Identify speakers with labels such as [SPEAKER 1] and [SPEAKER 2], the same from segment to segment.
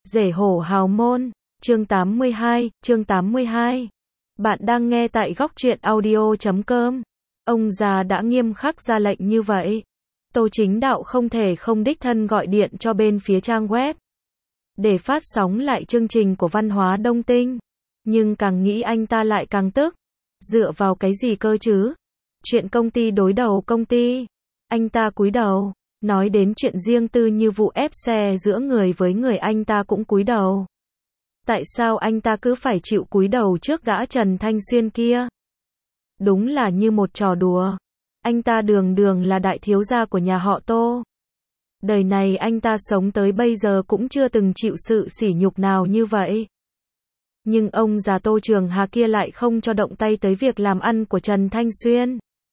[SPEAKER 1] Rể hổ hào môn, chương 82. Bạn đang nghe tại góc truyện audio.com. Ông già đã nghiêm khắc ra lệnh như vậy. Tô Chính Đạo không thể không đích thân gọi điện cho bên phía trang web để phát sóng lại chương trình của Văn hóa Đông Tinh. Nhưng càng nghĩ anh ta lại càng tức. Dựa vào cái gì cơ chứ? Chuyện công ty đối đầu công ty. Anh ta cúi đầu. Nói đến chuyện riêng tư như vụ ép xe giữa người với người anh ta cũng cúi đầu. Tại sao anh ta cứ phải chịu cúi đầu trước gã Trần Thanh Xuyên kia? Đúng là như một trò đùa. Anh ta đường đường là đại thiếu gia của nhà họ Tô. Đời này anh ta sống tới bây giờ cũng chưa từng chịu sự sỉ nhục nào như vậy. Nhưng ông già Tô Trường Hà kia lại không cho động tay tới việc làm ăn của Trần Thanh Xuyên.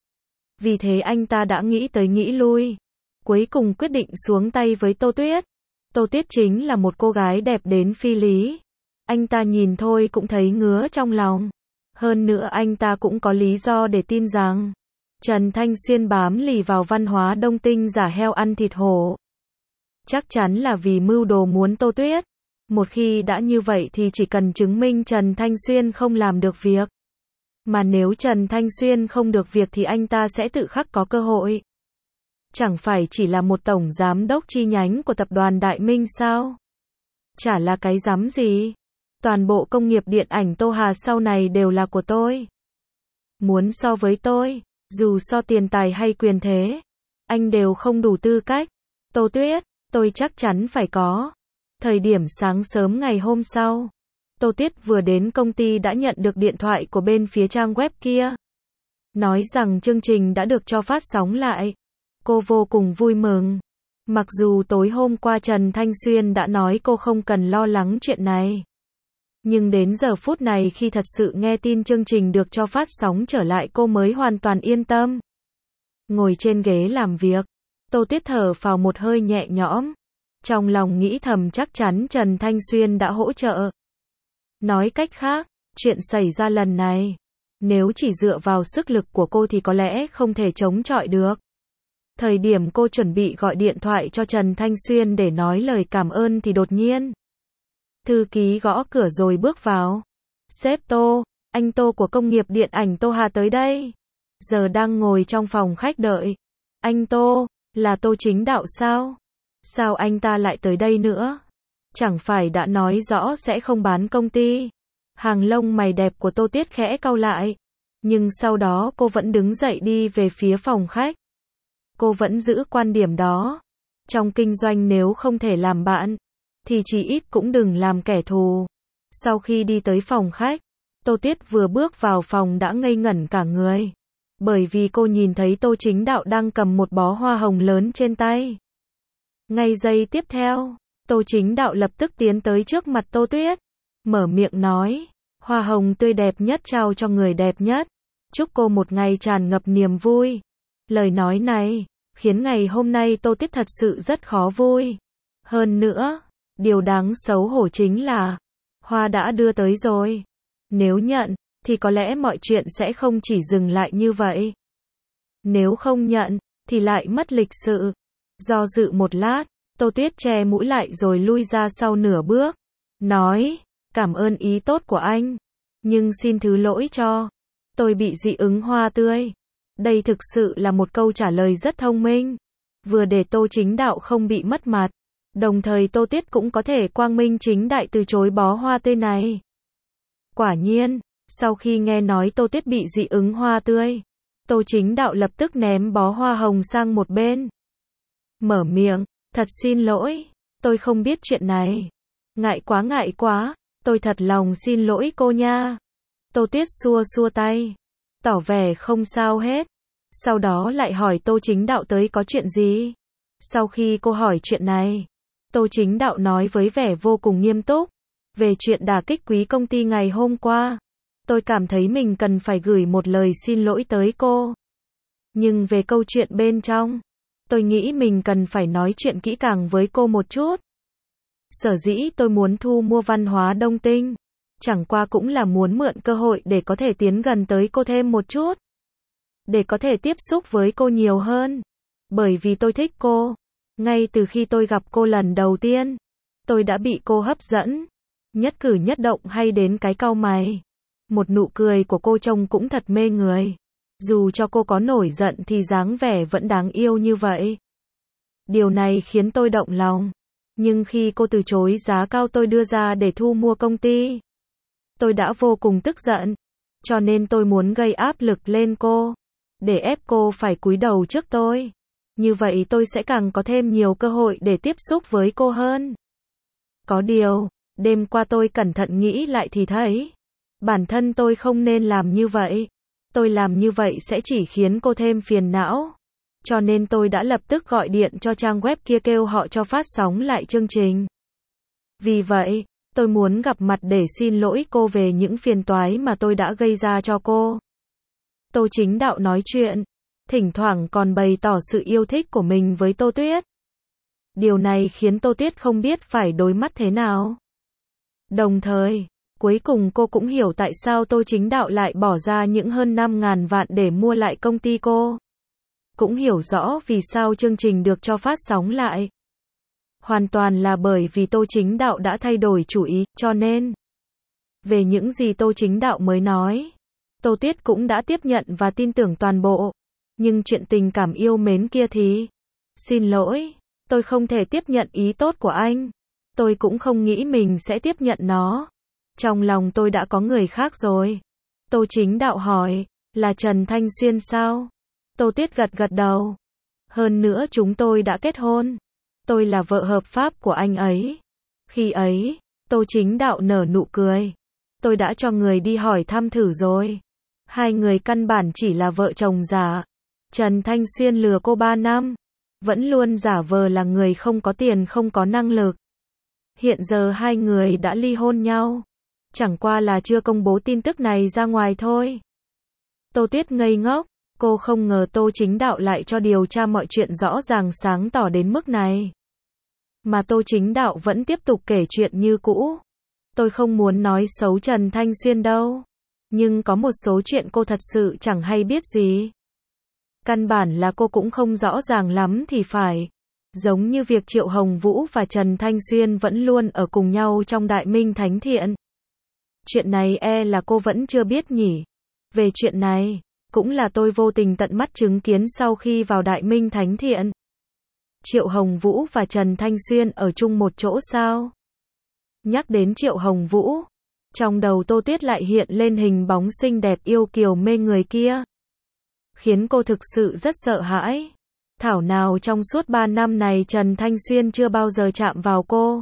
[SPEAKER 1] Vì thế anh ta đã nghĩ tới nghĩ lui. Cuối cùng quyết định xuống tay với Tô Tuyết. Tô Tuyết chính là một cô gái đẹp đến phi lý. Anh ta nhìn thôi cũng thấy ngứa trong lòng. Hơn nữa anh ta cũng có lý do để tin rằng Trần Thanh Xuyên bám lì vào Văn hóa Đông Tinh giả heo ăn thịt hổ. Chắc chắn là vì mưu đồ muốn Tô Tuyết. Một khi đã như vậy thì chỉ cần chứng minh Trần Thanh Xuyên không làm được việc. Mà nếu Trần Thanh Xuyên không được việc thì anh ta sẽ tự khắc có cơ hội. Chẳng phải chỉ là một tổng giám đốc chi nhánh của tập đoàn Đại Minh sao? Chả là cái rắm gì. Toàn bộ công nghiệp điện ảnh Tô Hà sau này đều là của tôi. Muốn so với tôi, dù so tiền tài hay quyền thế, anh đều không đủ tư cách. Tô Tuyết, tôi chắc chắn phải có. Thời điểm sáng sớm ngày hôm sau, Tô Tuyết vừa đến công ty đã nhận được điện thoại của bên phía trang web kia. Nói rằng chương trình đã được cho phát sóng lại. Cô vô cùng vui mừng. Mặc dù tối hôm qua Trần Thanh Xuyên đã nói cô không cần lo lắng chuyện này. Nhưng đến giờ phút này khi thật sự nghe tin chương trình được cho phát sóng trở lại cô mới hoàn toàn yên tâm. Ngồi trên ghế làm việc, Tô Tuyết thở phào một hơi nhẹ nhõm. Trong lòng nghĩ thầm chắc chắn Trần Thanh Xuyên đã hỗ trợ. Nói cách khác, chuyện xảy ra lần này, nếu chỉ dựa vào sức lực của cô thì có lẽ không thể chống chọi được. Thời điểm cô chuẩn bị gọi điện thoại cho Trần Thanh Xuyên để nói lời cảm ơn thì đột nhiên thư ký gõ cửa rồi bước vào. Sếp Tô, anh Tô của công nghiệp điện ảnh Tô Hà tới đây. Giờ đang ngồi trong phòng khách đợi. Anh Tô, là Tô Chính Đạo sao? Sao anh ta lại tới đây nữa? Chẳng phải đã nói rõ sẽ không bán công ty. Hàng lông mày đẹp của Tô Tuyết khẽ cau lại. Nhưng sau đó cô vẫn đứng dậy đi về phía phòng khách. Cô vẫn giữ quan điểm đó. Trong kinh doanh nếu không thể làm bạn, thì chỉ ít cũng đừng làm kẻ thù. Sau khi đi tới phòng khách, Tô Tuyết vừa bước vào phòng đã ngây ngẩn cả người. Bởi vì cô nhìn thấy Tô Chính Đạo đang cầm một bó hoa hồng lớn trên tay. Ngay giây tiếp theo, Tô Chính Đạo lập tức tiến tới trước mặt Tô Tuyết. Mở miệng nói, hoa hồng tươi đẹp nhất trao cho người đẹp nhất. Chúc cô một ngày tràn ngập niềm vui. Lời nói này khiến ngày hôm nay Tô Tuyết thật sự rất khó vui. Hơn nữa, điều đáng xấu hổ chính là hoa đã đưa tới rồi. Nếu nhận, thì có lẽ mọi chuyện sẽ không chỉ dừng lại như vậy. Nếu không nhận, thì lại mất lịch sự. Do dự một lát, Tô Tuyết che mũi lại rồi lui ra sau nửa bước. Nói, cảm ơn ý tốt của anh. Nhưng xin thứ lỗi cho. Tôi bị dị ứng hoa tươi. Đây thực sự là một câu trả lời rất thông minh. Vừa để Tô Chính Đạo không bị mất mặt. Đồng thời Tô Tuyết cũng có thể quang minh chính đại từ chối bó hoa tươi này. Quả nhiên, sau khi nghe nói Tô Tuyết bị dị ứng hoa tươi, Tô Chính Đạo lập tức ném bó hoa hồng sang một bên. Mở miệng, thật xin lỗi, tôi không biết chuyện này. Ngại quá, tôi thật lòng xin lỗi cô nha. Tô Tuyết xua xua tay, tỏ vẻ không sao hết. Sau đó lại hỏi Tô Chính Đạo tới có chuyện gì. Sau khi cô hỏi chuyện này, Tô Chính Đạo nói với vẻ vô cùng nghiêm túc. Về chuyện đả kích quý công ty ngày hôm qua, tôi cảm thấy mình cần phải gửi một lời xin lỗi tới cô. Nhưng về câu chuyện bên trong, tôi nghĩ mình cần phải nói chuyện kỹ càng với cô một chút. Sở dĩ tôi muốn thu mua Văn hóa Đông Tinh, chẳng qua cũng là muốn mượn cơ hội để có thể tiến gần tới cô thêm một chút. Để có thể tiếp xúc với cô nhiều hơn. Bởi vì tôi thích cô. Ngay từ khi tôi gặp cô lần đầu tiên, Tôi đã bị cô hấp dẫn. Nhất cử nhất động hay đến cái cau mày. Một nụ cười của cô trông cũng thật mê người. Dù cho cô có nổi giận thì dáng vẻ vẫn đáng yêu như vậy. Điều này khiến tôi động lòng. Nhưng khi cô từ chối giá cao tôi đưa ra để thu mua công ty, tôi đã vô cùng tức giận. Cho nên tôi muốn gây áp lực lên cô, để ép cô phải cúi đầu trước tôi. Như vậy tôi sẽ càng có thêm nhiều cơ hội để tiếp xúc với cô hơn. Có điều, đêm qua tôi cẩn thận nghĩ lại thì thấy, bản thân tôi không nên làm như vậy. Tôi làm như vậy sẽ chỉ khiến cô thêm phiền não. Cho nên tôi đã lập tức gọi điện cho trang web kia kêu họ cho phát sóng lại chương trình. Vì vậy, tôi muốn gặp mặt để xin lỗi cô về những phiền toái mà tôi đã gây ra cho cô. Tô Chính Đạo nói chuyện, thỉnh thoảng còn bày tỏ sự yêu thích của mình với Tô Tuyết. Điều này khiến Tô Tuyết không biết phải đối mắt thế nào. Đồng thời, cuối cùng cô cũng hiểu tại sao Tô Chính Đạo lại bỏ ra những hơn 5.000 vạn để mua lại công ty cô. Cũng hiểu rõ vì sao chương trình được cho phát sóng lại. Hoàn toàn là bởi vì Tô Chính Đạo đã thay đổi chủ ý, cho nên về những gì Tô Chính Đạo mới nói, Tô Tuyết cũng đã tiếp nhận và tin tưởng toàn bộ. Nhưng chuyện tình cảm yêu mến kia thì, xin lỗi, tôi không thể tiếp nhận ý tốt của anh. Tôi cũng không nghĩ mình sẽ tiếp nhận nó. Trong lòng tôi đã có người khác rồi. Tô Chính Đạo hỏi, là Trần Thanh Xuyên sao? Tô Tuyết gật gật đầu. Hơn nữa chúng tôi đã kết hôn. Tôi là vợ hợp pháp của anh ấy. Khi ấy, Tô Chính Đạo nở nụ cười. Tôi đã cho người đi hỏi thăm thử rồi. Hai người căn bản chỉ là vợ chồng giả. Trần Thanh Xuyên lừa cô 3 năm. Vẫn luôn giả vờ là người không có tiền không có năng lực. Hiện giờ hai người đã ly hôn nhau. Chẳng qua là chưa công bố tin tức này ra ngoài thôi. Tô Tuyết ngây ngốc. Cô không ngờ Tô Chính Đạo lại cho điều tra mọi chuyện rõ ràng sáng tỏ đến mức này. Mà Tô Chính Đạo vẫn tiếp tục kể chuyện như cũ. Tôi không muốn nói xấu Trần Thanh Xuyên đâu. Nhưng có một số chuyện cô thật sự chẳng hay biết gì. Căn bản là cô cũng không rõ ràng lắm thì phải. Giống như việc Triệu Hồng Vũ và Trần Thanh Xuyên vẫn luôn ở cùng nhau trong Đại Minh Thánh Thiện. Chuyện này là cô vẫn chưa biết nhỉ. Về chuyện này, cũng là tôi vô tình tận mắt chứng kiến sau khi vào Đại Minh Thánh Thiện. Triệu Hồng Vũ và Trần Thanh Xuyên ở chung một chỗ sao? Nhắc đến Triệu Hồng Vũ, trong đầu Tô Tuyết lại hiện lên hình bóng xinh đẹp yêu kiều mê người kia. Khiến cô thực sự rất sợ hãi. Thảo nào trong suốt 3 năm này Trần Thanh Xuyên chưa bao giờ chạm vào cô.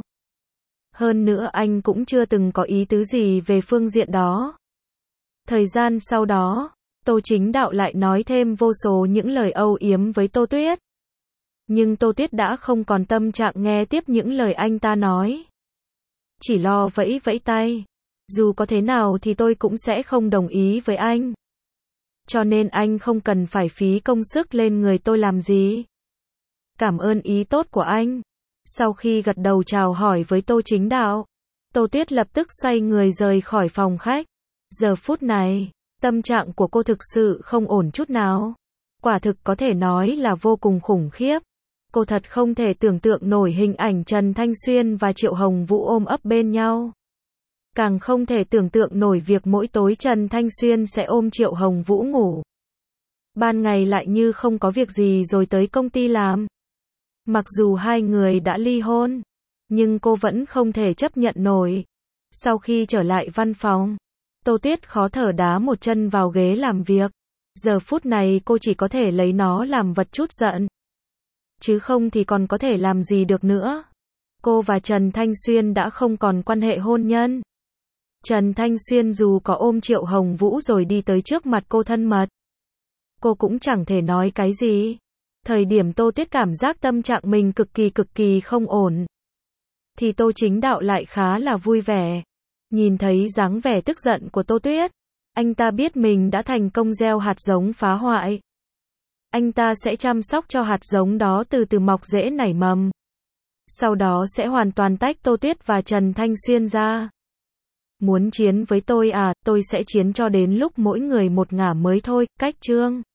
[SPEAKER 1] Hơn nữa anh cũng chưa từng có ý tứ gì về phương diện đó. Thời gian sau đó, Tô Chính Đạo lại nói thêm vô số những lời âu yếm với Tô Tuyết. Nhưng Tô Tuyết đã không còn tâm trạng nghe tiếp những lời anh ta nói. Chỉ lo vẫy vẫy tay. Dù có thế nào thì tôi cũng sẽ không đồng ý với anh. Cho nên anh không cần phải phí công sức lên người tôi làm gì. Cảm ơn ý tốt của anh. Sau khi gật đầu chào hỏi với Tô Chính Đạo, Tô Tuyết lập tức xoay người rời khỏi phòng khách. Giờ phút này, tâm trạng của cô thực sự không ổn chút nào. Quả thực có thể nói là vô cùng khủng khiếp. Cô thật không thể tưởng tượng nổi hình ảnh Trần Thanh Xuyên và Triệu Hồng Vũ ôm ấp bên nhau. Càng không thể tưởng tượng nổi việc mỗi tối Trần Thanh Xuyên sẽ ôm Triệu Hồng Vũ ngủ. Ban ngày lại như không có việc gì rồi tới công ty làm. Mặc dù hai người đã ly hôn, nhưng cô vẫn không thể chấp nhận nổi. Sau khi trở lại văn phòng, Tô Tuyết khó thở đá một chân vào ghế làm việc. Giờ phút này cô chỉ có thể lấy nó làm vật trút giận. Chứ không thì còn có thể làm gì được nữa. Cô và Trần Thanh Xuyên đã không còn quan hệ hôn nhân. Trần Thanh Xuyên dù có ôm Triệu Hồng Vũ rồi đi tới trước mặt cô thân mật, cô cũng chẳng thể nói cái gì. Thời điểm Tô Tuyết cảm giác tâm trạng mình cực kỳ không ổn, thì Tô Chính Đạo lại khá là vui vẻ. Nhìn thấy dáng vẻ tức giận của Tô Tuyết, anh ta biết mình đã thành công gieo hạt giống phá hoại. Anh ta sẽ chăm sóc cho hạt giống đó từ từ mọc rễ nảy mầm. Sau đó sẽ hoàn toàn tách Tô Tuyết và Trần Thanh Xuyên ra. Muốn chiến với tôi à, tôi sẽ chiến cho đến lúc mỗi người một ngả mới thôi. Cách chương